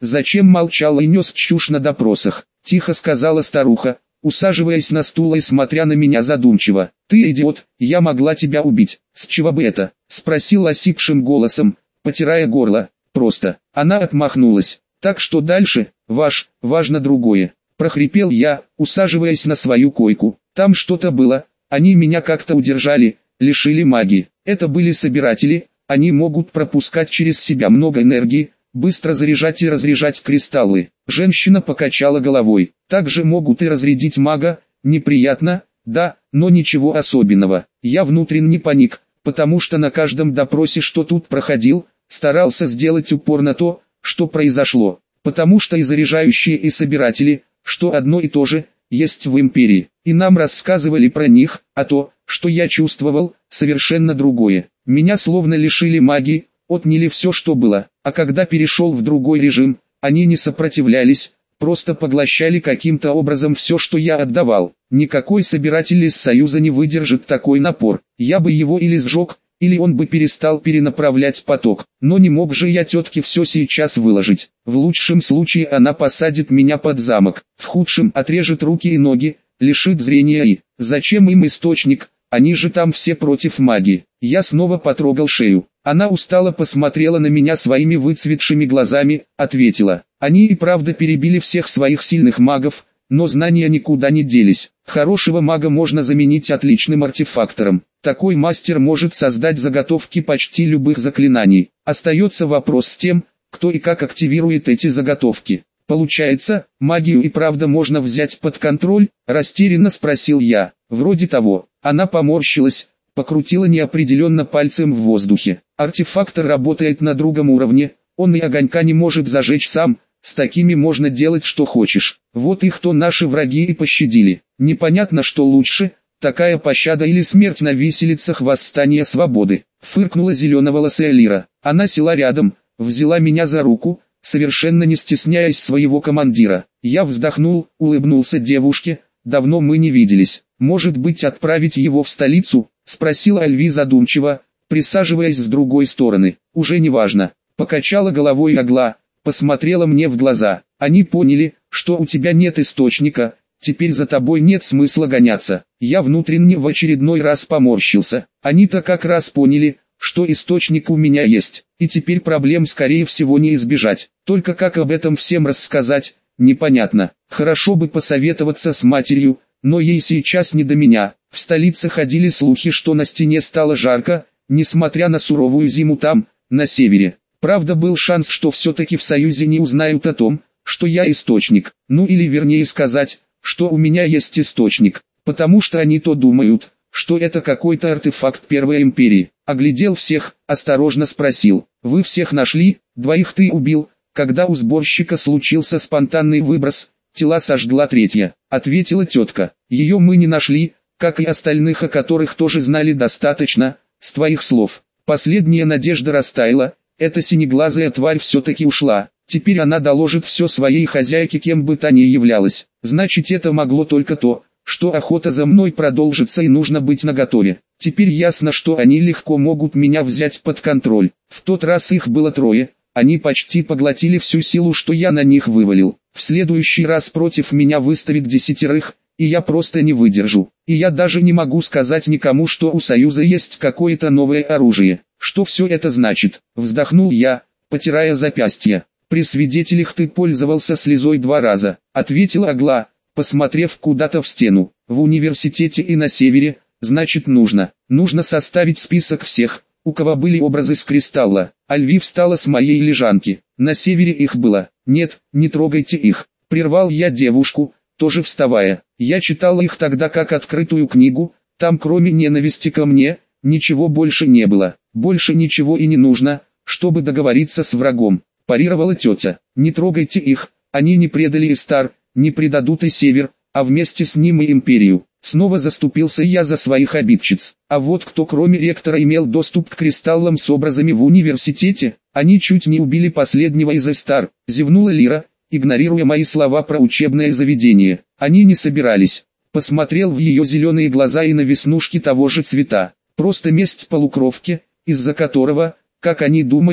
зачем молчал и нес чушь на допросах? Тихо сказала старуха, усаживаясь на стул и смотря на меня задумчиво. Ты идиот, я могла тебя убить. С чего бы это? Спросил осипшим голосом, потирая горло. Просто. Она отмахнулась. Так что дальше, важно другое. Прохрипел я, усаживаясь на свою койку. Там что-то было, они меня как-то удержали, лишили магии. Это были собиратели, они могут пропускать через себя много энергии, быстро заряжать и разряжать кристаллы. Женщина покачала головой. Также могут и разрядить мага, неприятно, да, но ничего особенного. Я внутренне паник, потому что на каждом допросе, что тут проходил, старался сделать упор на то, что произошло. Потому что и заряжающие, и собиратели, что одно и то же, есть в империи. И нам рассказывали про них, а то, что я чувствовал, совершенно другое. Меня словно лишили магии, отняли все, что было. А когда перешел в другой режим, они не сопротивлялись, просто поглощали каким-то образом все, что я отдавал. Никакой собиратель из Союза не выдержит такой напор. Я бы его или сжег, или он бы перестал перенаправлять поток. Но не мог же я тетке все сейчас выложить. В лучшем случае она посадит меня под замок, в худшем отрежет руки и ноги, лишит зрения и... Зачем им источник? Они же там все против магии. Я снова потрогал шею. Она устало посмотрела на меня своими выцветшими глазами, ответила. Они и правда перебили всех своих сильных магов, но знания никуда не делись. Хорошего мага можно заменить отличным артефактором. Такой мастер может создать заготовки почти любых заклинаний. Остается вопрос с тем, кто и как активирует эти заготовки. Получается, магию и правда можно взять под контроль? Растерянно спросил я. Вроде того. Она поморщилась, покрутила неопределенно пальцем в воздухе. Артефактор работает на другом уровне, он и огонька не может зажечь сам, с такими можно делать что хочешь. Вот их то наши враги и пощадили. Непонятно, что лучше, такая пощада или смерть на виселицах восстания свободы. Фыркнула зеленоволосая Лира. Она села рядом, взяла меня за руку, совершенно не стесняясь своего командира. Я вздохнул, улыбнулся девушке. Давно мы не виделись. Может быть, отправить его в столицу? Спросила Альви задумчиво, присаживаясь с другой стороны. Уже не важно. Покачала головой Агла, посмотрела мне в глаза. Они поняли, что у тебя нет источника, теперь за тобой нет смысла гоняться. Я внутренне в очередной раз поморщился. Они-то как раз поняли, что источник у меня есть, и теперь проблем скорее всего не избежать. Только как об этом всем рассказать, непонятно. Хорошо бы посоветоваться с матерью, но ей сейчас не до меня. В столице ходили слухи, что на стене стало жарко, несмотря на суровую зиму там, на севере. Правда, был шанс, что все-таки в Союзе не узнают о том, что я источник. Ну или вернее сказать, что у меня есть источник. Потому что они то думают, что это какой-то артефакт Первой Империи. Оглядел всех, осторожно спросил. Вы всех нашли? Двоих ты убил, когда у сборщика случился спонтанный выброс. Тела сожгла третья, ответила тетка. Ее мы не нашли, как и остальных, о которых тоже знали достаточно, с твоих слов. Последняя надежда растаяла, эта синеглазая тварь все-таки ушла. Теперь она доложит все своей хозяйке, кем бы та ни являлась. Значит, это могло только то, что охота за мной продолжится и нужно быть наготове. Теперь ясно, что они легко могут меня взять под контроль. В тот раз их было трое, они почти поглотили всю силу, что я на них вывалил. В следующий раз против меня выставит 10, и я просто не выдержу. И я даже не могу сказать никому, что у Союза есть какое-то новое оружие. Что все это значит? Вздохнул я, потирая запястье. При свидетелях ты пользовался слезой 2 раза, ответила Агла, посмотрев куда-то в стену. В университете и на севере, значит нужно составить список всех, у кого были образы с кристалла. Альви встала с моей лежанки. На севере их было. Нет, не трогайте их. Прервал я девушку, тоже вставая. Я читала их тогда как открытую книгу, там кроме ненависти ко мне, ничего больше не было. Больше ничего и не нужно, чтобы договориться с врагом. Парировала тетя. Не трогайте их, они не предали Истар, не предадут и Север, а вместе с ним и Империю. Снова заступился я за своих обидчиц. А вот кто кроме ректора имел доступ к кристаллам с образами в университете, они чуть не убили последнего из Истар, зевнула Лира, игнорируя мои слова про учебное заведение. Они не собирались. Посмотрел в ее зеленые глаза и на веснушки того же цвета. Просто месть полукровки, из-за которого, как они думают,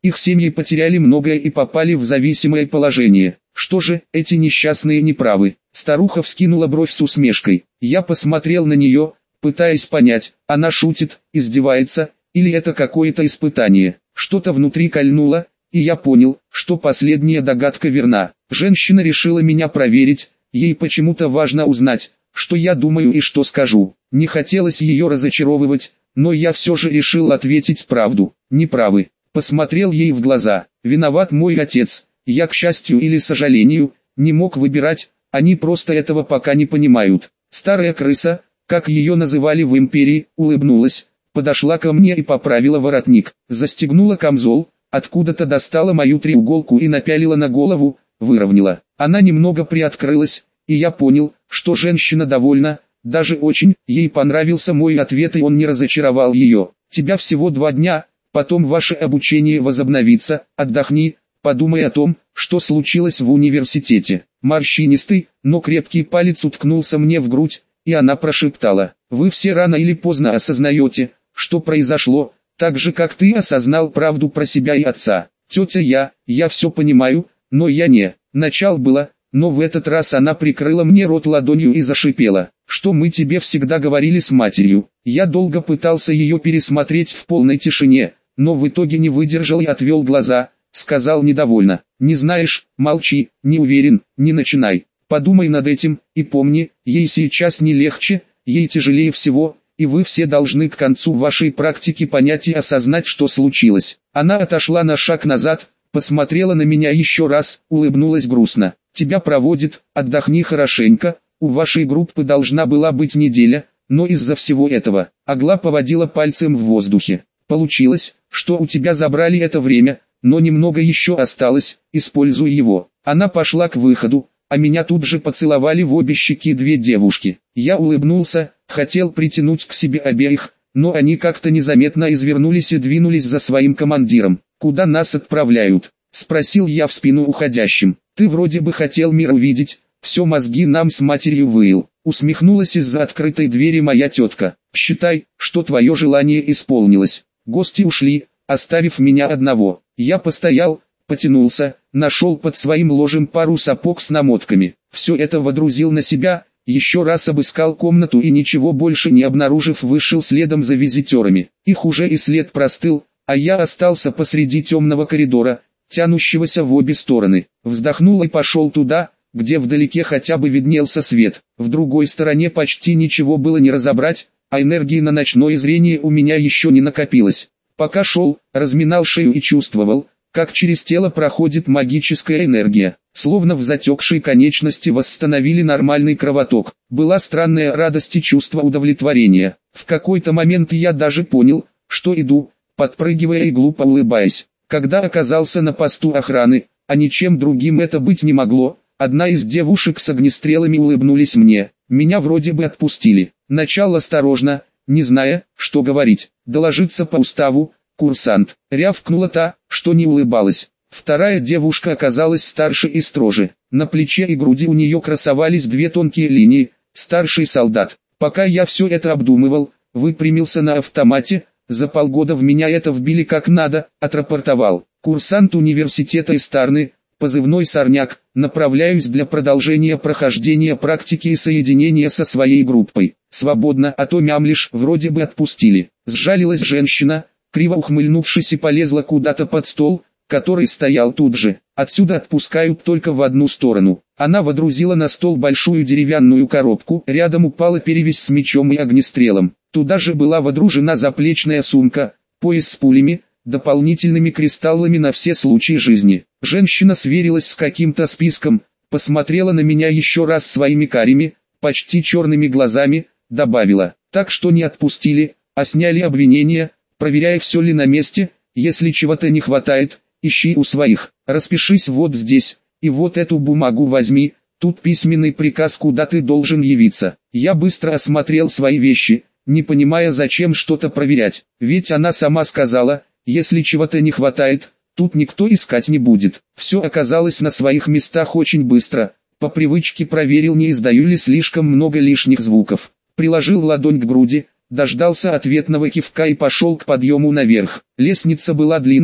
Их семьи потеряли многое и попали в зависимое положение. Что же, эти несчастные неправы? Старуха вскинула бровь с усмешкой. Я посмотрел на нее, пытаясь понять, она шутит, издевается, или это какое-то испытание. Что-то внутри кольнуло, и я понял, что последняя догадка верна. Женщина решила меня проверить, ей почему-то важно узнать, что я думаю и что скажу. Не хотелось ее разочаровывать, но я все же решил ответить правду. Неправы. Посмотрел ей в глаза. Виноват мой отец. Я, к счастью или сожалению, не мог выбирать, они просто этого пока не понимают. Старая крыса, как ее называли в империи, улыбнулась, подошла ко мне и поправила воротник, застегнула камзол, откуда-то достала мою треуголку и напялила на голову, выровняла. Она немного приоткрылась, и я понял, что женщина довольна, даже очень, ей понравился мой ответ и он не разочаровал ее. Тебя всего 2 дня, потом ваше обучение возобновится, отдохни, подумай о том, что случилось в университете. Морщинистый, но крепкий палец уткнулся мне в грудь, и она прошептала: «Вы все рано или поздно осознаете, что произошло, так же как ты осознал правду про себя и отца. Тетя, я все понимаю, но я не». Начал было, но в этот раз она прикрыла мне рот ладонью и зашипела: «Что мы тебе всегда говорили с матерью». Я долго пытался ее пересмотреть в полной тишине, но в итоге не выдержал и отвел глаза. Сказал недовольно: «Не знаешь, молчи, не уверен, не начинай. Подумай над этим, и помни, ей сейчас не легче, ей тяжелее всего, и вы все должны к концу вашей практики понять и осознать, что случилось». Она отошла на шаг назад, посмотрела на меня еще раз, улыбнулась грустно. «Тебя проводит, отдохни хорошенько, у вашей группы должна была быть неделя, но из-за всего этого». Агла поводила пальцем в воздухе. «Получилось, что у тебя забрали это время, но немного еще осталось, используй его». Она пошла к выходу, а меня тут же поцеловали в обе щеки 2 девушки. Я улыбнулся, хотел притянуть к себе обеих, но они как-то незаметно извернулись и двинулись за своим командиром. «Куда нас отправляют?» — спросил я в спину уходящим. «Ты вроде бы хотел мир увидеть, все мозги нам с матерью выил». Усмехнулась из-за открытой двери моя тетка. «Считай, что твое желание исполнилось». Гости ушли, оставив меня одного. Я постоял, потянулся, нашел под своим ложем пару сапог с намотками. Все это водрузил на себя, еще раз обыскал комнату и ничего больше не обнаружив вышел следом за визитерами. Их уже и след простыл, а я остался посреди темного коридора, тянущегося в обе стороны. Вздохнул и пошел туда, где вдалеке хотя бы виднелся свет. В другой стороне почти ничего было не разобрать, а энергии на ночное зрение у меня еще не накопилось. Пока шел, разминал шею и чувствовал, как через тело проходит магическая энергия. Словно в затекшей конечности восстановили нормальный кровоток. Была странная радость и чувство удовлетворения. В какой-то момент я даже понял, что иду, подпрыгивая и глупо улыбаясь. Когда оказался на посту охраны, а ничем другим это быть не могло, одна из девушек с огнестрелами улыбнулись мне. Меня вроде бы отпустили. Начал осторожно, не зная, что говорить. «Доложиться по уставу, курсант», — рявкнула та, что не улыбалась. Вторая девушка оказалась старше и строже. На плече и груди у нее красовались 2 тонкие линии, старший солдат. Пока я все это обдумывал, выпрямился на автомате, за полгода в меня это вбили как надо, отрапортовал. «Курсант университета Истарны, позывной Сорняк, направляюсь для продолжения прохождения практики и соединения со своей группой. Свободно, а то мямлишь, вроде бы отпустили». Сжалилась женщина, криво ухмыльнувшись и полезла куда-то под стол, который стоял тут же. «Отсюда отпускают только в одну сторону». Она водрузила на стол большую деревянную коробку, рядом упала перевязь с мечом и огнестрелом. Туда же была водружена заплечная сумка, пояс с пулями, дополнительными кристаллами на все случаи жизни. Женщина сверилась с каким-то списком, посмотрела на меня еще раз своими карими, почти черными глазами, добавила: «Так что не отпустили, а сняли обвинения, проверяя, все ли на месте, если чего-то не хватает, ищи у своих, распишись вот здесь, и вот эту бумагу возьми, тут письменный приказ, куда ты должен явиться». Я быстро осмотрел свои вещи, не понимая, зачем что-то проверять, ведь она сама сказала, если чего-то не хватает, тут никто искать не будет. Все оказалось на своих местах очень быстро, по привычке проверил, не издаю ли слишком много лишних звуков. Приложил ладонь к груди, дождался ответного кивка и пошел к подъему наверх. Лестница была длинная,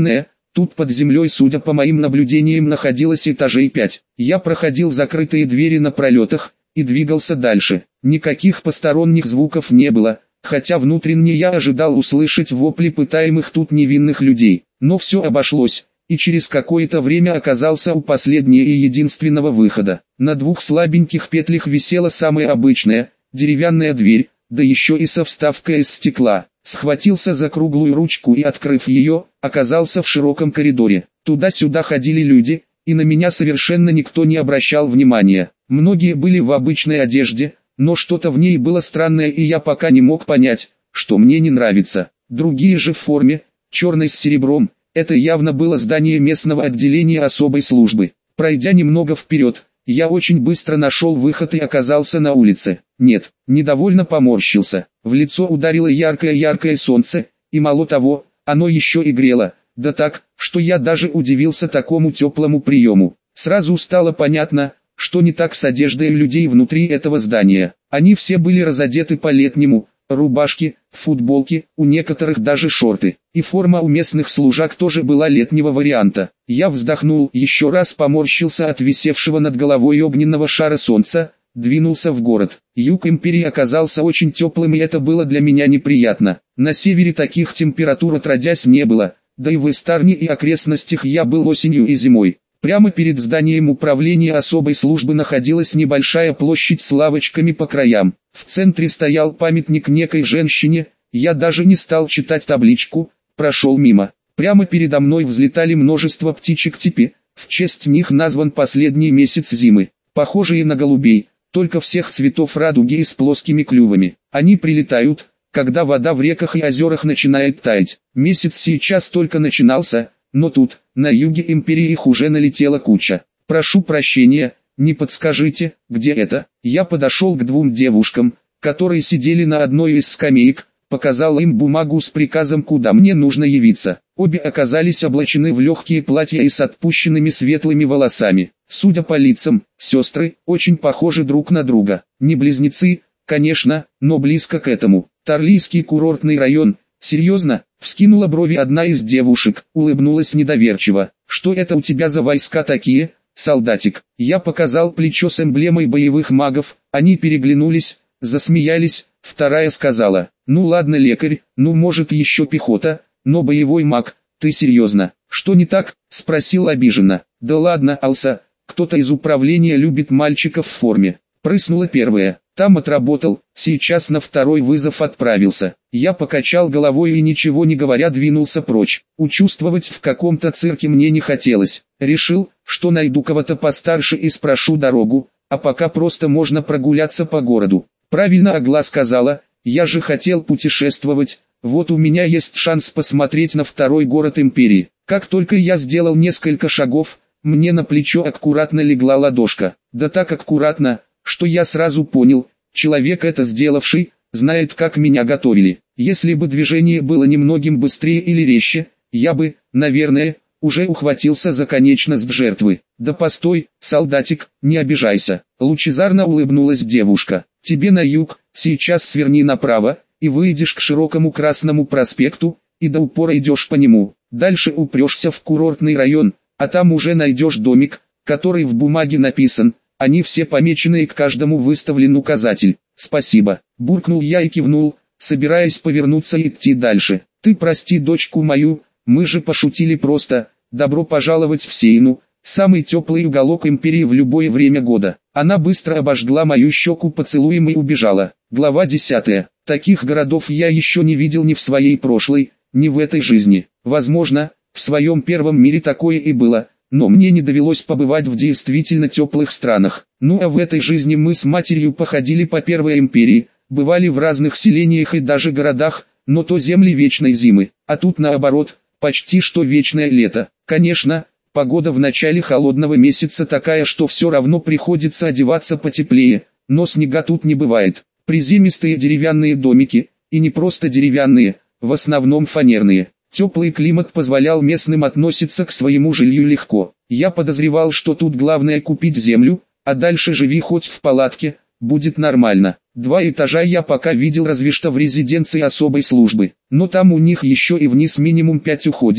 Тут под землей, судя по моим наблюдениям, находилось этажей 5. Я проходил закрытые двери на пролетах и двигался дальше. Никаких посторонних звуков не было, хотя внутренне я ожидал услышать вопли пытаемых тут невинных людей. Но все обошлось, и через какое-то время оказался у последнего и единственного выхода. На двух слабеньких петлях висела самая обычная, деревянная дверь, да еще и со вставкой из стекла. Схватился за круглую ручку и, открыв ее, оказался в широком коридоре. Туда-сюда ходили люди, и на меня совершенно никто не обращал внимания. Многие были в обычной одежде, но что-то в ней было странное, и я пока не мог понять, что мне не нравится. Другие же в форме, черной с серебром, это явно было здание местного отделения особой службы. Пройдя немного вперед, я очень быстро нашел выход и оказался на улице. Нет, недовольно поморщился. В лицо ударило яркое солнце, и мало того, оно еще и грело, да так, что я даже удивился такому теплому приему. Сразу стало понятно, что не так с одеждой людей внутри этого здания. Они все были разодеты по-летнему, рубашки, футболки, у некоторых даже шорты. И форма у местных служак тоже была летнего варианта. Я вздохнул, еще раз поморщился от висевшего над головой огненного шара солнца, двинулся в город. Юг империи оказался очень теплым, и это было для меня неприятно. На севере таких температур отродясь не было, да и в Истарне и окрестностях я был осенью и зимой. Прямо перед зданием управления особой службы находилась небольшая площадь с лавочками по краям. В центре стоял памятник некой женщине, я даже не стал читать табличку, прошел мимо. Прямо передо мной взлетали множество птичек-типи, в честь них назван последний месяц зимы. Похожие на голубей, только всех цветов радуги и с плоскими клювами. Они прилетают, когда вода в реках и озерах начинает таять. Месяц сейчас только начинался, но тут, на юге империи, их уже налетела куча. Прошу прощения, не подскажите, где это? Я подошел к двум девушкам, которые сидели на одной из скамеек, показал им бумагу с приказом, куда мне нужно явиться. Обе оказались облачены в легкие платья и с отпущенными светлыми волосами. Судя по лицам, сестры очень похожи друг на друга. Не близнецы, конечно, но близко к этому. Тарлийский курортный район. Серьезно? Вскинула брови одна из девушек, улыбнулась недоверчиво. Что это у тебя за войска такие, солдатик? Я показал плечо с эмблемой боевых магов, они переглянулись, засмеялись. Вторая сказала: ну ладно, лекарь, ну может еще пехота, но боевой маг, ты серьезно? Что не так? Спросил обиженно. Да ладно, Алса, кто-то из управления любит мальчиков в форме. Прыснула первая. Там отработал, сейчас на второй вызов отправился. Я покачал головой и, ничего не говоря, двинулся прочь. Участвовать в каком-то цирке мне не хотелось. Решил, что найду кого-то постарше и спрошу дорогу, а пока просто можно прогуляться по городу. Правильно Агла сказала, я же хотел путешествовать, вот у меня есть шанс посмотреть на второй город империи. Как только я сделал несколько шагов, мне на плечо аккуратно легла ладошка. Да так аккуратно, что я сразу понял, человек это сделавший, знает, как меня готовили. Если бы движение было немногим быстрее или резче, я бы, наверное, уже ухватился за конечность жертвы. Да постой, солдатик, не обижайся. Лучезарно улыбнулась девушка. Тебе на юг, сейчас сверни направо, и выйдешь к широкому Красному проспекту, и до упора идешь по нему. Дальше упрешься в курортный район, а там уже найдешь домик, который в бумаге написан. Они все помечены и к каждому выставлен указатель. Спасибо, буркнул я и кивнул, собираясь повернуться и идти дальше. Ты прости дочку мою, мы же пошутили просто. Добро пожаловать в Сейну, самый теплый уголок империи в любое время года. Она быстро обожгла мою щеку поцелуем и убежала. Глава 10. Таких городов я еще не видел ни в своей прошлой, ни в этой жизни. Возможно, в своем первом мире такое и было. Но мне не довелось побывать в действительно теплых странах. Ну а в этой жизни мы с матерью походили по Первой империи, бывали в разных селениях и даже городах, но то земли вечной зимы, а тут наоборот, почти что вечное лето. Конечно, погода в начале холодного месяца такая, что все равно приходится одеваться потеплее, но снега тут не бывает. Приземистые деревянные домики, и не просто деревянные, в основном фанерные. Теплый климат позволял местным относиться к своему жилью легко. Я подозревал, что тут главное купить землю, а дальше живи хоть в палатке, будет нормально. 2 этажа я пока видел разве что в резиденции особой службы, но там у них еще и вниз минимум 5 уходит,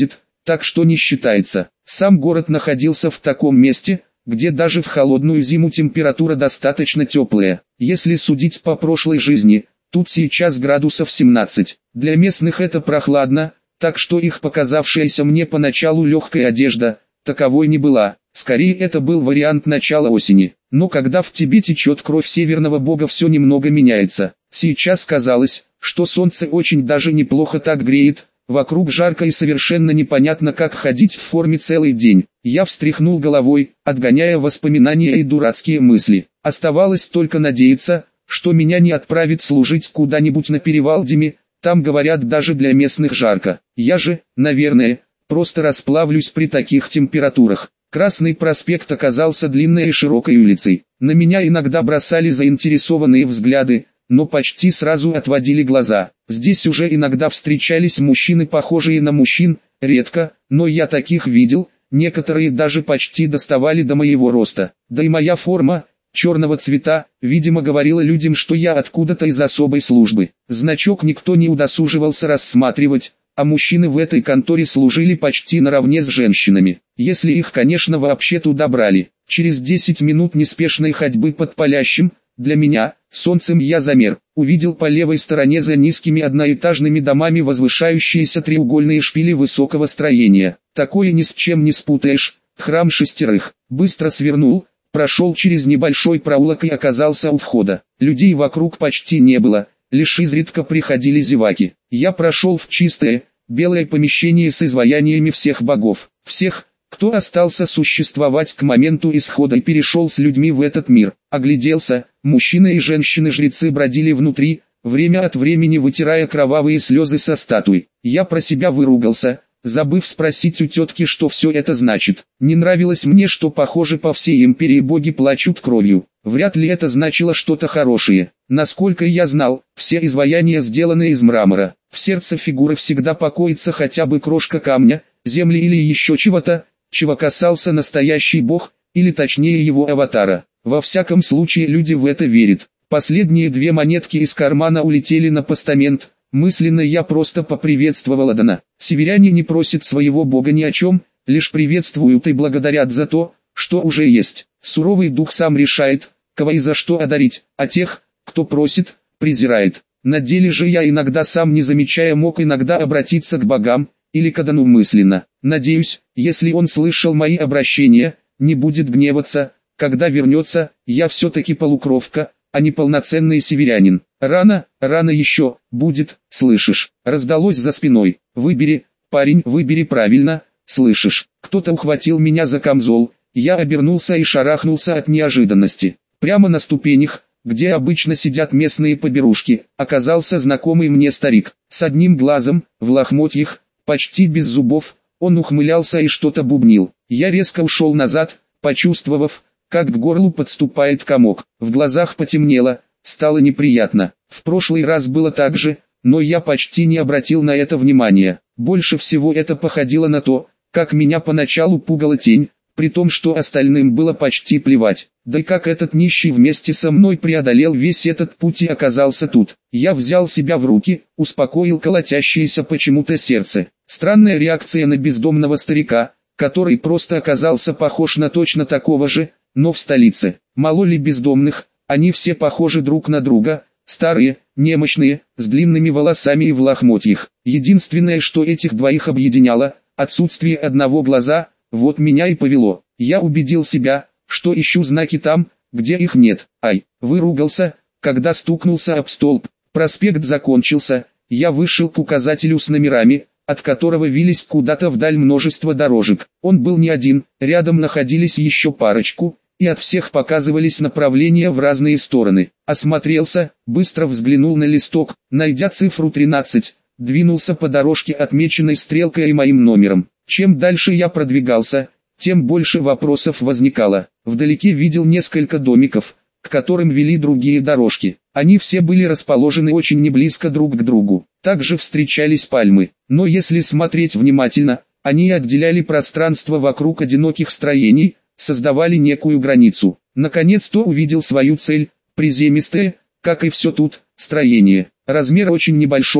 так что не считается. Сам город находился в таком месте, где даже в холодную зиму температура достаточно теплая. Если судить по прошлой жизни, тут сейчас градусов 17. Для местных это прохладно, так что их показавшаяся мне поначалу легкая одежда, таковой не была. Скорее это был вариант начала осени. Но когда в тебе течет кровь северного бога, все немного меняется. Сейчас казалось, что солнце очень даже неплохо так греет, вокруг жарко и совершенно непонятно как ходить в форме целый день. Я встряхнул головой, отгоняя воспоминания и дурацкие мысли. Оставалось только надеяться, что меня не отправят служить куда-нибудь на перевал Диме, там говорят даже для местных жарко. Я же, наверное, просто расплавлюсь при таких температурах. Красный проспект оказался длинной и широкой улицей. На меня иногда бросали заинтересованные взгляды, но почти сразу отводили глаза. Здесь уже иногда встречались мужчины, похожие на мужчин, редко, но я таких видел, некоторые даже почти доставали до моего роста. Да и моя форма, черного цвета, видимо говорила людям, что я откуда-то из особой службы. Значок никто не удосуживался рассматривать, а мужчины в этой конторе служили почти наравне с женщинами, если их, конечно, вообще туда брали. Через 10 минут неспешной ходьбы под палящим, для меня, солнцем я замер, увидел по левой стороне за низкими одноэтажными домами возвышающиеся треугольные шпили высокого строения. Такое ни с чем не спутаешь, храм шестерых. Быстро свернул, прошел через небольшой проулок и оказался у входа. Людей вокруг почти не было, лишь изредка приходили зеваки. Я прошел в чистое, белое помещение с изваяниями всех богов. Всех, кто остался существовать к моменту исхода и перешел с людьми в этот мир. Огляделся, мужчины и женщины-жрецы бродили внутри, время от времени вытирая кровавые слезы со статуй. Я про себя выругался, забыв спросить у тетки, что все это значит. Не нравилось мне, что похоже по всей империи боги плачут кровью. Вряд ли это значило что-то хорошее. Насколько я знал, все изваяния сделаны из мрамора. В сердце фигуры всегда покоится хотя бы крошка камня, земли или еще чего-то, чего касался настоящий бог, или точнее его аватара. Во всяком случае люди в это верят. Последние 2 монетки из кармана улетели на постамент. Мысленно я просто поприветствовал Адана. Северяне не просят своего бога ни о чем, лишь приветствуют и благодарят за то, что уже есть. Суровый дух сам решает, кого и за что одарить, а тех, кто просит, презирает. На деле же я иногда сам не замечая мог иногда обратиться к богам, или к Адану мысленно. Надеюсь, если он слышал мои обращения, не будет гневаться, когда вернется. Я все-таки полукровка, а не полноценный северянин. Рано еще, будет, слышишь, раздалось за спиной. Выбери, парень, выбери правильно, слышишь. Кто-то ухватил меня за камзол, я обернулся и шарахнулся от неожиданности. Прямо на ступенях, где обычно сидят местные поберушки, оказался знакомый мне старик. С одним глазом, в лохмотьях, почти без зубов, он ухмылялся и что-то бубнил. Я резко ушел назад, почувствовав, как к горлу подступает комок. В глазах потемнело, стало неприятно. В прошлый раз было так же, но я почти не обратил на это внимания. Больше всего это походило на то, как меня поначалу пугала тень, при том, что остальным было почти плевать. Да и как этот нищий вместе со мной преодолел весь этот путь и оказался тут. Я взял себя в руки, успокоил колотящееся почему-то сердце. Странная реакция на бездомного старика, который просто оказался похож на точно такого же, но в столице. Мало ли бездомных, они все похожи друг на друга, старые, немощные, с длинными волосами и в лохмотьях. Единственное, что этих двоих объединяло, отсутствие одного глаза, вот меня и повело. Я убедил себя, что ищу знаки там, где их нет. Выругался, когда стукнулся об столб. Проспект закончился, я вышел к указателю с номерами, от которого вились куда-то вдаль множество дорожек. Он был не один, рядом находились еще парочку, и от всех показывались направления в разные стороны. Осмотрелся, быстро взглянул на листок, найдя цифру 13, двинулся по дорожке, отмеченной стрелкой и моим номером. Чем дальше я продвигался, тем больше вопросов возникало. Вдалеке видел несколько домиков, к которым вели другие дорожки. Они все были расположены очень неблизко друг к другу. Также встречались пальмы, но если смотреть внимательно, они отделяли пространство вокруг одиноких строений, создавали некую границу. Наконец-то увидел свою цель, приземистое, как и все тут, строение. Размер очень небольшой,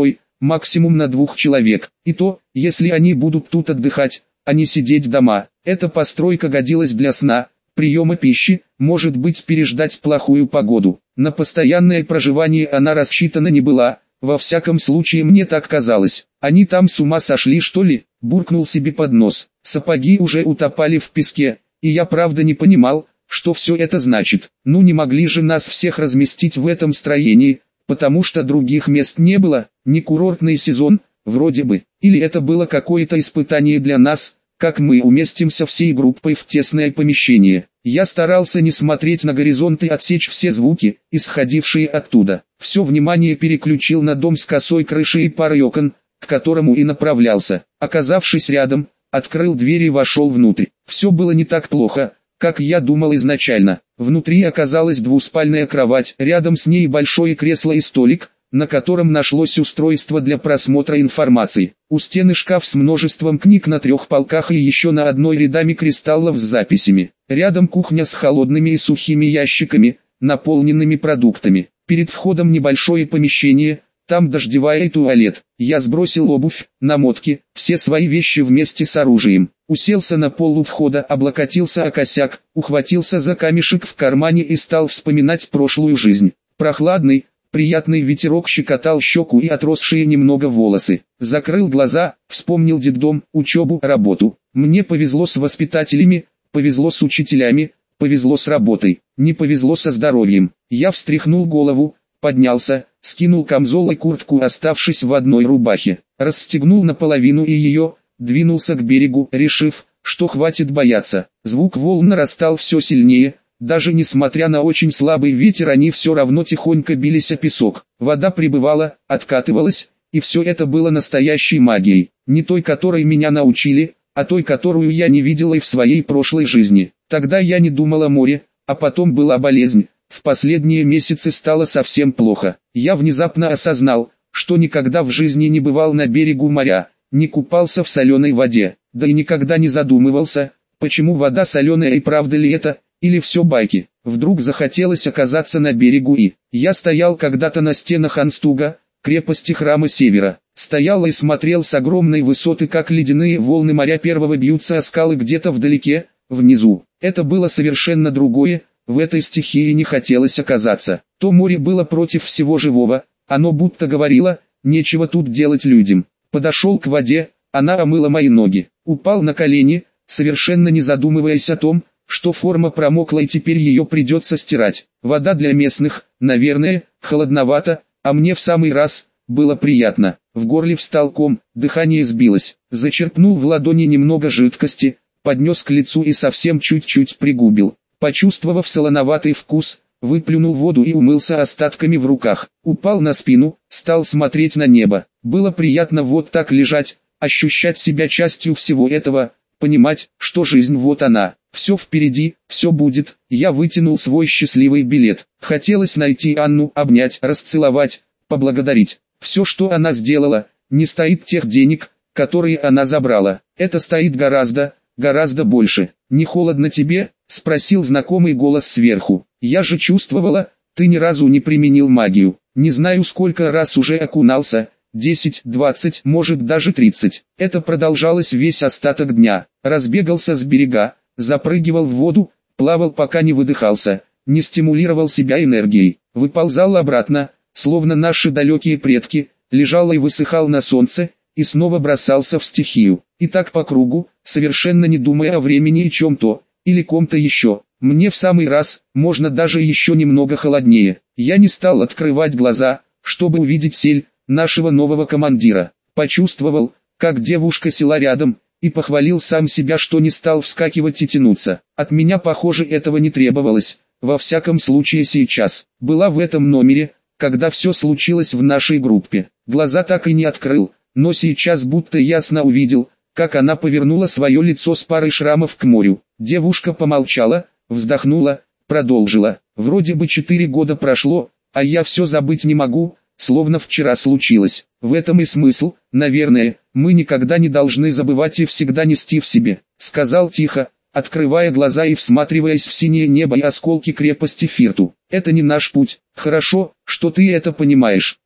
максимум на 2 человек. И то, если они будут тут отдыхать, а не сидеть дома. Эта постройка годилась для сна, приема пищи, может быть переждать плохую погоду. На постоянное проживание она рассчитана не была, во всяком случае мне так казалось. Они там с ума сошли что ли? Буркнул себе под нос. Сапоги уже утопали в песке, и я правда не понимал, что все это значит. Ну не могли же нас всех разместить в этом строении, потому что других мест не было, не курортный сезон, вроде бы. Или это было какое-то испытание для нас, как мы уместимся всей группой в тесное помещение. Я старался не смотреть на горизонт и отсечь все звуки, исходившие оттуда. Все внимание переключил на дом с косой крышей и парой окон, к которому и направлялся. Оказавшись рядом, открыл дверь и вошел внутрь. Все было не так плохо, как я думал изначально. Внутри оказалась двуспальная кровать, рядом с ней большое кресло и столик, на котором нашлось устройство для просмотра информации. У стены шкаф с множеством книг на 3 полках и еще на одной рядами кристаллов с записями. Рядом кухня с холодными и сухими ящиками, наполненными продуктами. Перед входом небольшое помещение, там дождевая и туалет. Я сбросил обувь, намотки, все свои вещи вместе с оружием. Уселся на пол у входа, облокотился о косяк, ухватился за камешек в кармане и стал вспоминать прошлую жизнь. Прохладный, приятный ветерок щекотал щеку и отросшие немного волосы. Закрыл глаза, вспомнил детдом, учебу, работу. Мне повезло с воспитателями, повезло с учителями, повезло с работой, не повезло со здоровьем. Я встряхнул голову, поднялся, скинул камзол и куртку, оставшись в одной рубахе. Расстегнул наполовину и ее, двинулся к берегу, решив, что хватит бояться. Звук волн нарастал все сильнее. Даже несмотря на очень слабый ветер, они все равно тихонько бились о песок. Вода прибывала, откатывалась, и все это было настоящей магией. Не той, которой меня научили, а той, которую я не видела и в своей прошлой жизни. Тогда я не думал о море, а потом была болезнь. В последние месяцы стало совсем плохо. Я внезапно осознал, что никогда в жизни не бывал на берегу моря, не купался в соленой воде, да и никогда не задумывался, почему вода соленая и правда ли это, или все байки. Вдруг захотелось оказаться на берегу и... Я стоял когда-то на стенах Анстуга, крепости храма Севера. Стоял и смотрел с огромной высоты, как ледяные волны моря первого бьются о скалы где-то вдалеке, внизу. Это было совершенно другое, в этой стихии не хотелось оказаться. То море было против всего живого, оно будто говорило, нечего тут делать людям. Подошел к воде, она омыла мои ноги. Упал на колени, совершенно не задумываясь о том, что форма промокла и теперь ее придется стирать. Вода для местных, наверное, холодновато, а мне в самый раз, было приятно. В горле встал ком, дыхание сбилось. Зачерпнул в ладони немного жидкости, поднес к лицу и совсем чуть-чуть пригубил. Почувствовав солоноватый вкус, выплюнул воду и умылся остатками в руках. Упал на спину, стал смотреть на небо. Было приятно вот так лежать, ощущать себя частью всего этого, понимать, что жизнь вот она. Все впереди, все будет. Я вытянул свой счастливый билет. Хотелось найти Анну, обнять, расцеловать, поблагодарить. Все, что она сделала, не стоит тех денег, которые она забрала. Это стоит гораздо, гораздо больше. «Не холодно тебе?» — спросил знакомый голос сверху. «Я же чувствовала, ты ни разу не применил магию. Не знаю, сколько раз уже окунался, 10, 20, может даже 30. Это продолжалось весь остаток дня. Разбегался с берега, запрыгивал в воду, плавал пока не выдыхался, не стимулировал себя энергией, выползал обратно, словно наши далекие предки, лежал и высыхал на солнце, и снова бросался в стихию. И так по кругу, совершенно не думая о времени и чем-то, или ком-то еще. Мне в самый раз, можно даже еще немного холоднее. Я не стал открывать глаза, чтобы увидеть Сель, нашего нового командира. Почувствовал, как девушка села рядом, и похвалил сам себя, что не стал вскакивать и тянуться. От меня, похоже, этого не требовалось, во всяком случае сейчас. Была в этом номере, когда все случилось в нашей группе. Глаза так и не открыл, но сейчас будто ясно увидел, как она повернула свое лицо с парой шрамов к морю. Девушка помолчала, вздохнула, продолжила. Вроде бы 4 года прошло, а я все забыть не могу, словно вчера случилось. В этом и смысл, наверное, мы никогда не должны забывать и всегда нести в себе, сказал тихо, открывая глаза и всматриваясь в синее небо и осколки крепости Фирту. Это не наш путь. Хорошо, что ты это понимаешь.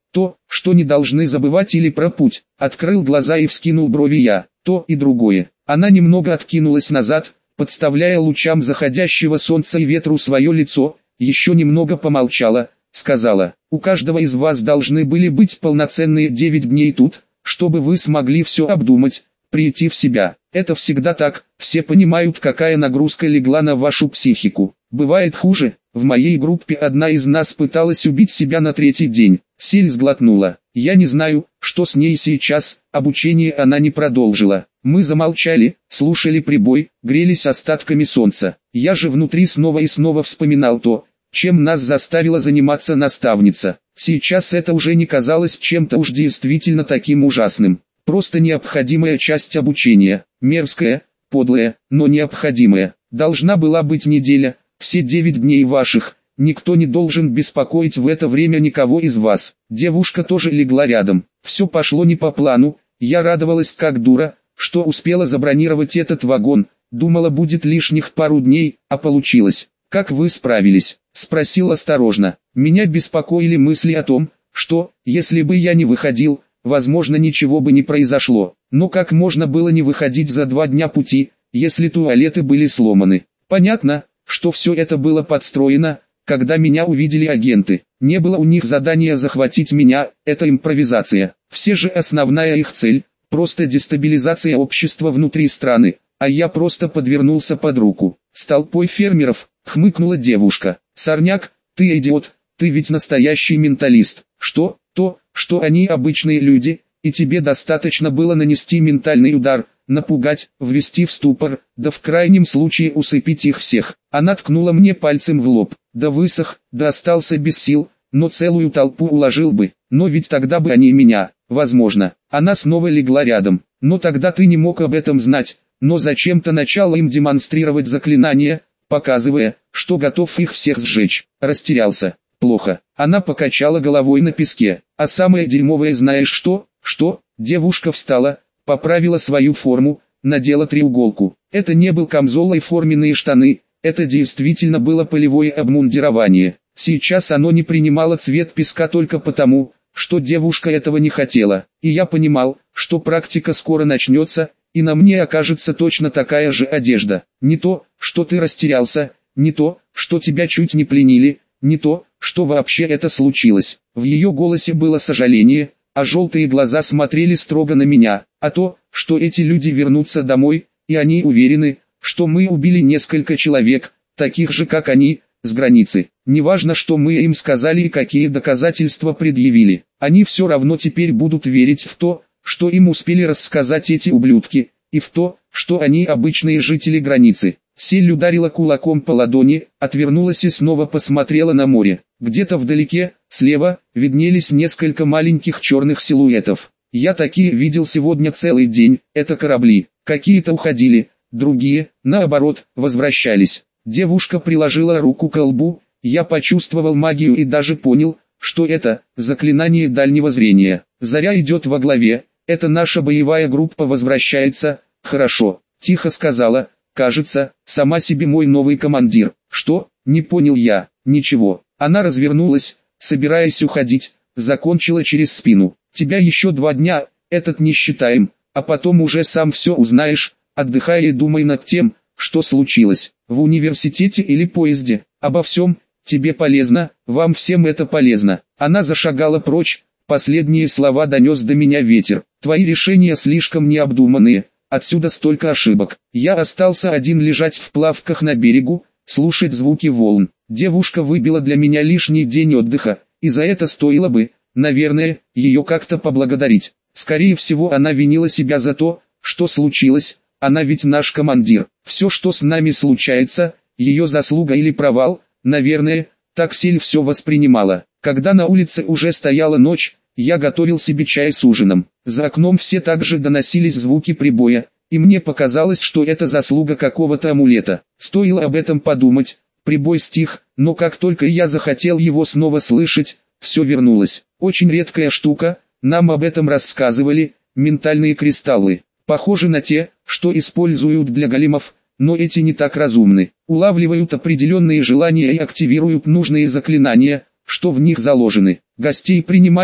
То, что не должны забывать или про путь. Открыл глаза и вскинул брови я. То и другое. Она немного откинулась назад, подставляя лучам заходящего солнца и ветру свое лицо, еще немного помолчала, сказала: «У каждого из вас должны были быть полноценные 9 дней тут, чтобы вы смогли все обдумать, прийти в себя. Это всегда так, все понимают, какая нагрузка легла на вашу психику. Бывает хуже. В моей группе одна из нас пыталась убить себя на 3-й день». Сель сглотнула. Я не знаю, что с ней сейчас, обучение она не продолжила. Мы замолчали, слушали прибой, грелись остатками солнца. Я же внутри снова и снова вспоминал то, чем нас заставила заниматься наставница. Сейчас это уже не казалось чем-то уж действительно таким ужасным. Просто необходимая часть обучения. Мерзкая, подлая, но необходимая. Должна была быть неделя, все 9 дней ваших. Никто не должен беспокоить в это время никого из вас. Девушка тоже легла рядом. Все пошло не по плану. Я радовалась как дура, что успела забронировать этот вагон. Думала, будет лишних пару дней, а получилось. «Как вы справились?» – спросил осторожно. Меня беспокоили мысли о том, что, если бы я не выходил, возможно, ничего бы не произошло. Но как можно было не выходить за 2 дня пути, если туалеты были сломаны? Понятно, что все это было подстроено. Когда меня увидели агенты, не было у них задания захватить меня, это импровизация. Все же основная их цель – просто дестабилизация общества внутри страны, а я просто подвернулся под руку. С толпой фермеров, хмыкнула девушка. Сорняк, ты идиот, ты ведь настоящий менталист. Что, то, что они обычные люди, и тебе достаточно было нанести ментальный удар, напугать, ввести в ступор, да в крайнем случае усыпить их всех. Она ткнула мне пальцем в лоб. Да высох, да остался без сил, но целую толпу уложил бы. Но ведь тогда бы они меня, возможно. Она снова легла рядом. Но тогда ты не мог об этом знать, но зачем-то начала им демонстрировать заклинание, показывая, что готов их всех сжечь. Растерялся. Плохо. Она покачала головой на песке. А самое дерьмовое знаешь что? Что? Девушка встала, поправила свою форму, надела треуголку. Это не был камзол и форменные штаны, это действительно было полевое обмундирование. Сейчас оно не принимало цвет песка только потому, что девушка этого не хотела. И я понимал, что практика скоро начнется, и на мне окажется точно такая же одежда. Не то, что ты растерялся, не то, что тебя чуть не пленили, не то, что вообще это случилось. В ее голосе было сожаление, а желтые глаза смотрели строго на меня, а то, что эти люди вернутся домой, и они уверены, что мы убили несколько человек, таких же как они, с границы. Неважно, что мы им сказали и какие доказательства предъявили, они все равно теперь будут верить в то, что им успели рассказать эти ублюдки, и в то, что они обычные жители границы. Сель ударила кулаком по ладони, отвернулась и снова посмотрела на море. Где-то вдалеке, слева, виднелись несколько маленьких черных силуэтов. Я такие видел сегодня целый день, это корабли. Какие-то уходили, другие, наоборот, возвращались. Девушка приложила руку к лбу, я почувствовал магию и даже понял, что это заклинание дальнего зрения. Заря идет во главе, это наша боевая группа возвращается. Хорошо, тихо сказала, кажется, сама себе мой новый командир. Что? Не понял я. Ничего. Она развернулась, собираясь уходить, закончила через спину. Тебя еще 2 дня, этот не считаем, а потом уже сам все узнаешь, отдыхай и думай над тем, что случилось, в университете или поезде, обо всем, тебе полезно, вам всем это полезно. Она зашагала прочь, последние слова донес до меня ветер. Твои решения слишком необдуманные, отсюда столько ошибок. Я остался один лежать в плавках на берегу, слушать звуки волн. Девушка выбила для меня лишний день отдыха, и за это стоило бы, наверное, ее как-то поблагодарить. Скорее всего, она винила себя за то, что случилось, она ведь наш командир. Все, что с нами случается, ее заслуга или провал, наверное, так Сель все воспринимала. Когда на улице уже стояла ночь, я готовил себе чай с ужином. За окном все также доносились звуки прибоя, и мне показалось, что это заслуга какого-то амулета. Стоило об этом подумать. Прибой стих, но как только я захотел его снова слышать, все вернулось. Очень редкая штука, нам об этом рассказывали, ментальные кристаллы. Похожи на те, что используют для големов, но эти не так разумны. Улавливают определенные желания и активируют нужные заклинания, что в них заложены. Гостей принимаешь?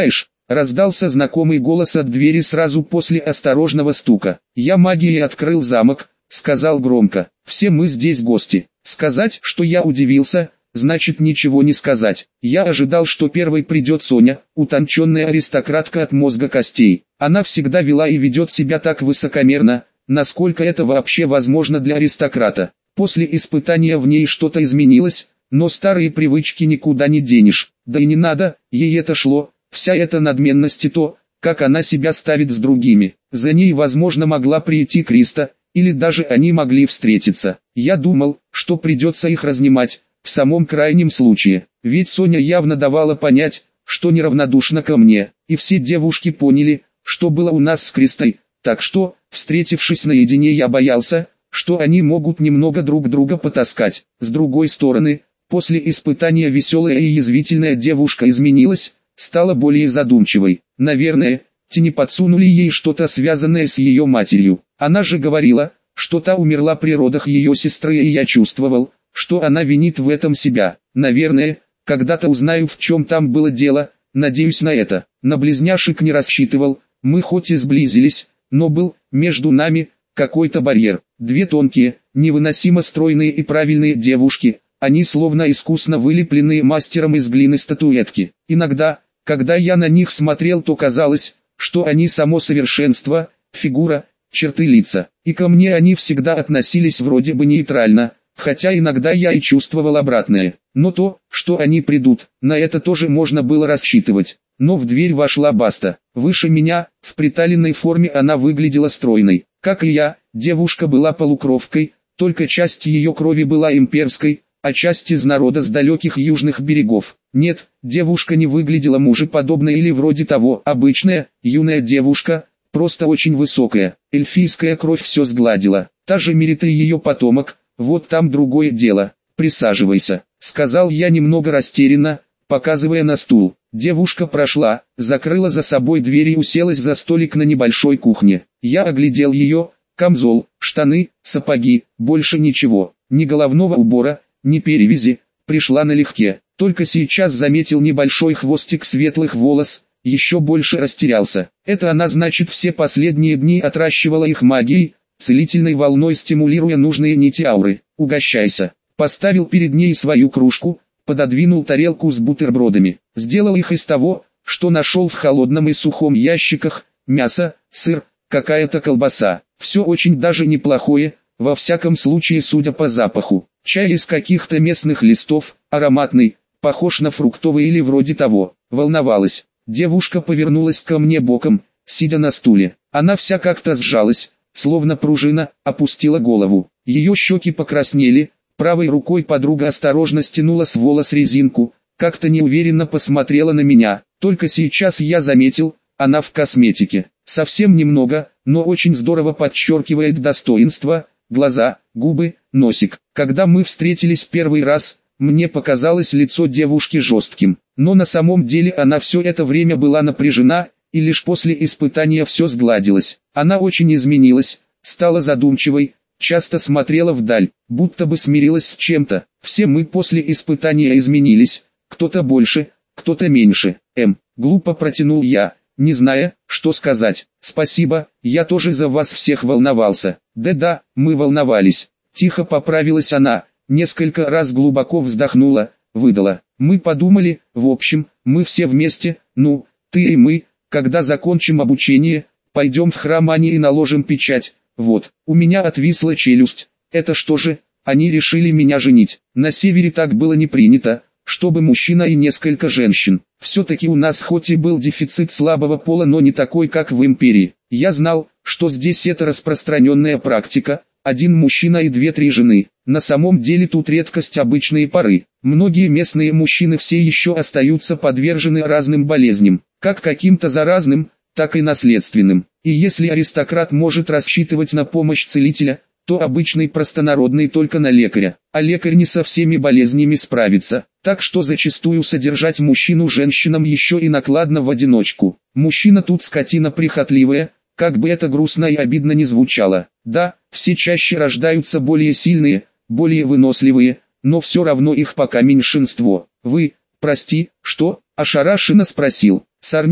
Раздался знакомый голос от двери сразу после осторожного стука. «Я магией открыл замок», — сказал громко. «Все мы здесь гости». Сказать, что я удивился, значит ничего не сказать. Я ожидал, что первой придет Соня, утонченная аристократка от мозга костей. Она всегда вела и ведет себя так высокомерно, насколько это вообще возможно для аристократа. После испытания в ней что-то изменилось, но старые привычки никуда не денешь. Да и не надо, ей это шло, вся эта надменность и то, как она себя ставит с другими. За ней возможно могла прийти Криста, или даже они могли встретиться. Я думал, что придется их разнимать, в самом крайнем случае. Ведь Соня явно давала понять, что неравнодушна ко мне. И все девушки поняли, что было у нас с Кристой. Так что, встретившись наедине, я боялся, что они могут немного друг друга потаскать. С другой стороны, после испытания веселая и язвительная девушка изменилась, стала более задумчивой. Наверное, те не подсунули ей что-то связанное с ее матерью. Она же говорила, что та умерла при родах ее сестры, и я чувствовал, что она винит в этом себя. Наверное, когда-то узнаю, в чем там было дело, надеюсь на это. На близняшек не рассчитывал, мы хоть и сблизились, но был между нами какой-то барьер. Две тонкие, невыносимо стройные и правильные девушки, они словно искусно вылепленные мастером из глины статуэтки. Иногда, когда я на них смотрел, то казалось, что они само совершенство, фигура, черты лица. И ко мне они всегда относились вроде бы нейтрально, хотя иногда я и чувствовал обратное. Но то, что они придут, на это тоже можно было рассчитывать. Но в дверь вошла Баста. Выше меня, в приталенной форме она выглядела стройной. Как и я, девушка была полукровкой, только часть ее крови была имперской, а часть из народа с далеких южных берегов. Нет, девушка не выглядела мужеподобной или вроде того. Обычная, юная девушка, просто очень высокая. Эльфийская кровь все сгладила. Та же Мерита и ее потомок, вот там другое дело. «Присаживайся», — сказал я немного растерянно, показывая на стул. Девушка прошла, закрыла за собой дверь и уселась за столик на небольшой кухне. Я оглядел ее: камзол, штаны, сапоги, больше ничего, ни головного убора, ни перевязи. Пришла налегке, только сейчас заметил небольшой хвостик светлых волос, еще больше растерялся. Это она, значит, все последние дни отращивала их магией, целительной волной стимулируя нужные нити ауры. «Угощайся». Поставил перед ней свою кружку, пододвинул тарелку с бутербродами. Сделал их из того, что нашел в холодном и сухом ящиках: мясо, сыр, какая-то колбаса. Все очень даже неплохое, во всяком случае судя по запаху. Чай из каких-то местных листов, ароматный, похож на фруктовый или вроде того. Волновалась. Девушка повернулась ко мне боком, сидя на стуле. Она вся как-то сжалась, словно пружина, опустила голову. Ее щеки покраснели, правой рукой подруга осторожно стянула с волос резинку, как-то неуверенно посмотрела на меня. Только сейчас я заметил, она в косметике. Совсем немного, но очень здорово подчеркивает достоинство, глаза, губы, носик. Когда мы встретились первый раз, мне показалось лицо девушки жестким, но на самом деле она все это время была напряжена, и лишь после испытания все сгладилось. Она очень изменилась, стала задумчивой, часто смотрела вдаль, будто бы смирилась с чем-то. Все мы после испытания изменились, кто-то больше, кто-то меньше. Глупо протянул я, не зная, что сказать. «Спасибо, я тоже за вас всех волновался». «Да-да, мы волновались». Тихо поправилась она, несколько раз глубоко вздохнула, выдала. «Мы подумали, в общем, мы все вместе, ну, ты и мы, когда закончим обучение, пойдем в храм Ани и наложим печать». Вот, у меня отвисла челюсть. Это что же, они решили меня женить? На севере так было не принято, чтобы мужчина и несколько женщин. Все-таки у нас хоть и был дефицит слабого пола, но не такой, как в империи. Я знал, что здесь это распространенная практика, один мужчина и 2-3 жены. На самом деле тут редкость обычные пары. Многие местные мужчины все еще остаются подвержены разным болезням, как каким-то заразным, так и наследственным. И если аристократ может рассчитывать на помощь целителя, то обычный простонародный только на лекаря, а лекарь не со всеми болезнями справится, так что зачастую содержать мужчину женщинам еще и накладно в одиночку. Мужчина тут скотина прихотливая, как бы это грустно и обидно ни звучало. Да, все чаще рождаются более сильные, более выносливые, но все равно их пока меньшинство. «Вы, прости, что?» – ошарашенно спросил. «Сорняк,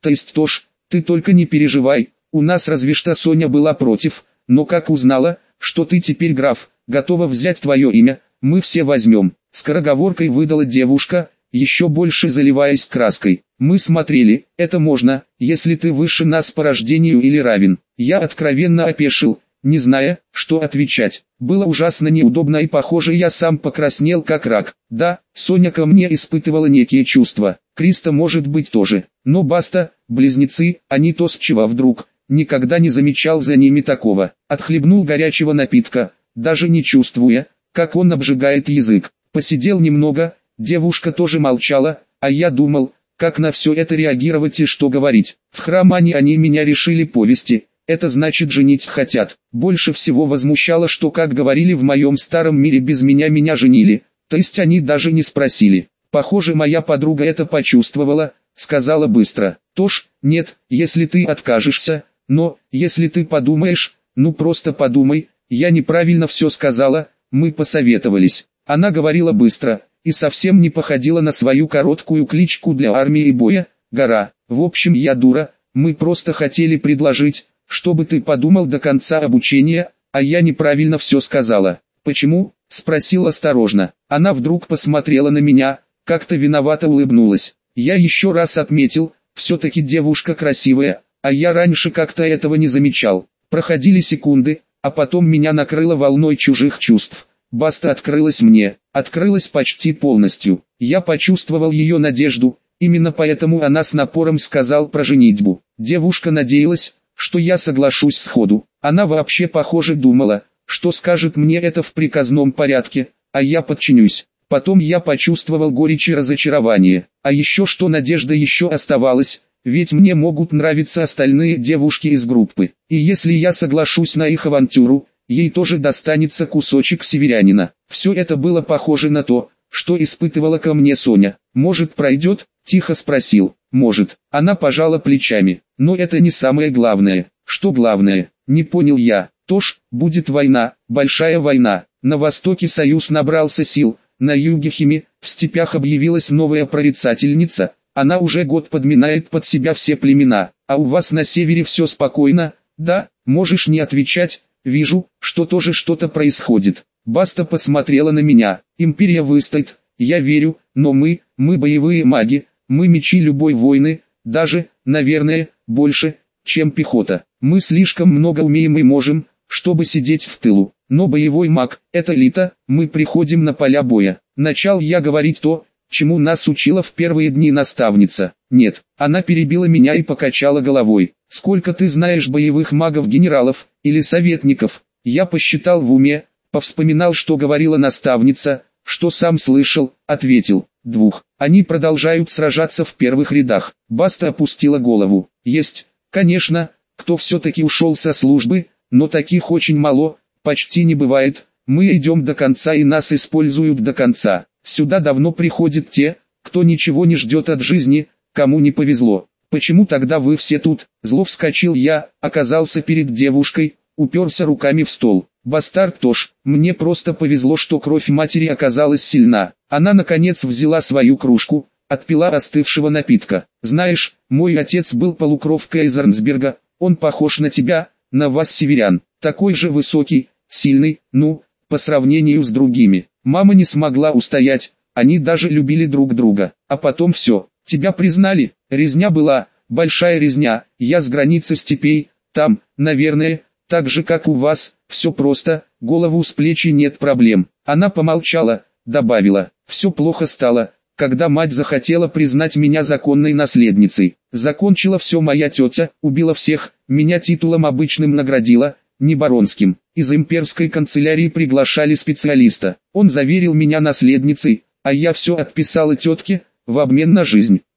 То есть Тош, ты только не переживай, у нас разве что Соня была против, но как узнала, что ты теперь граф, готова взять твое имя, мы все возьмем. Скороговоркой выдала девушка, еще больше заливаясь краской. Мы смотрели, это можно, если ты выше нас по рождению или равен. Я откровенно опешил, не зная, что отвечать. Было ужасно неудобно и похоже я сам покраснел как рак. Да, Соня ко мне испытывала некие чувства, Криста может быть тоже. Но Баста, близнецы, они то с чего вдруг, никогда не замечал за ними такого. Отхлебнул горячего напитка, даже не чувствуя, как он обжигает язык. Посидел немного, девушка тоже молчала, а я думал, как на все это реагировать и что говорить. В храм они меня решили повести. Это значит женить хотят. Больше всего возмущало, что, как говорили в моем старом мире, без меня женили, то есть они даже не спросили. Похоже, моя подруга это почувствовала, сказала быстро. Тош, нет, если ты откажешься, но, если ты подумаешь, ну просто подумай, я неправильно все сказала, мы посоветовались. Она говорила быстро, и совсем не походила на свою короткую кличку для армии и боя, Гора. В общем, я дура, мы просто хотели предложить, чтобы ты подумал до конца обучения, а я неправильно все сказала. Почему? Спросил осторожно. Она вдруг посмотрела на меня, как-то виновато улыбнулась. Я еще раз отметил, все-таки девушка красивая, а я раньше как-то этого не замечал. Проходили секунды, а потом меня накрыло волной чужих чувств. Баста открылась мне, открылась почти полностью. Я почувствовал ее надежду, именно поэтому она с напором сказал про женитьбу. Девушка надеялась, что я соглашусь сходу. Она вообще, похоже, думала, что скажет мне это в приказном порядке, а я подчинюсь. Потом я почувствовал горечь и разочарование. А еще что надежда еще оставалась, ведь мне могут нравиться остальные девушки из группы. И если я соглашусь на их авантюру, ей тоже достанется кусочек северянина. Все это было похоже на то, что испытывала ко мне Соня. «Может, пройдет?» – тихо спросил. «Может». Она пожала плечами. «Но это не самое главное». «Что главное?» – не понял я. «Тош, будет война, большая война. На востоке союз набрался сил, на юге Хими, в степях объявилась новая прорицательница. Она уже год подминает под себя все племена. А у вас на севере все спокойно?» «Да, можешь не отвечать, вижу, что тоже что-то происходит». Баста посмотрела на меня. «Империя выстоит, я верю, но мы боевые маги, мы мечи любой войны, даже, наверное, больше, чем пехота. Мы слишком много умеем и можем, чтобы сидеть в тылу. Но боевой маг – это элита, мы приходим на поля боя». Начал я говорить то, чему нас учила в первые дни наставница. «Нет», она перебила меня и покачала головой. «Сколько ты знаешь боевых магов-генералов, или советников?» Я посчитал в уме, повспоминал, что говорила наставница, что сам слышал, ответил. 2. Они продолжают сражаться в первых рядах. Баста опустила голову. Есть, конечно, кто все-таки ушел со службы, но таких очень мало, почти не бывает. Мы идем до конца и нас используют до конца. Сюда давно приходят те, кто ничего не ждет от жизни, кому не повезло. Почему тогда вы все тут? Зло вскочил я, оказался перед девушкой, уперся руками в стол. Бастард Тош, мне просто повезло, что кровь матери оказалась сильна. Она наконец взяла свою кружку, отпила остывшего напитка. Знаешь, мой отец был полукровкой из Арнсберга, он похож на тебя, на вас северян. Такой же высокий, сильный, ну, по сравнению с другими. Мама не смогла устоять, они даже любили друг друга. А потом все, тебя признали, резня была, большая резня, я с границы степей, там, наверное, так же как у вас, все просто, голову с плечи нет проблем. Она помолчала, добавила, все плохо стало, когда мать захотела признать меня законной наследницей. Закончила все моя тетя, убила всех, меня титулом обычным наградила, не баронским. Из имперской канцелярии приглашали специалиста. Он заверил меня наследницей, а я все отписала тетке, в обмен на жизнь.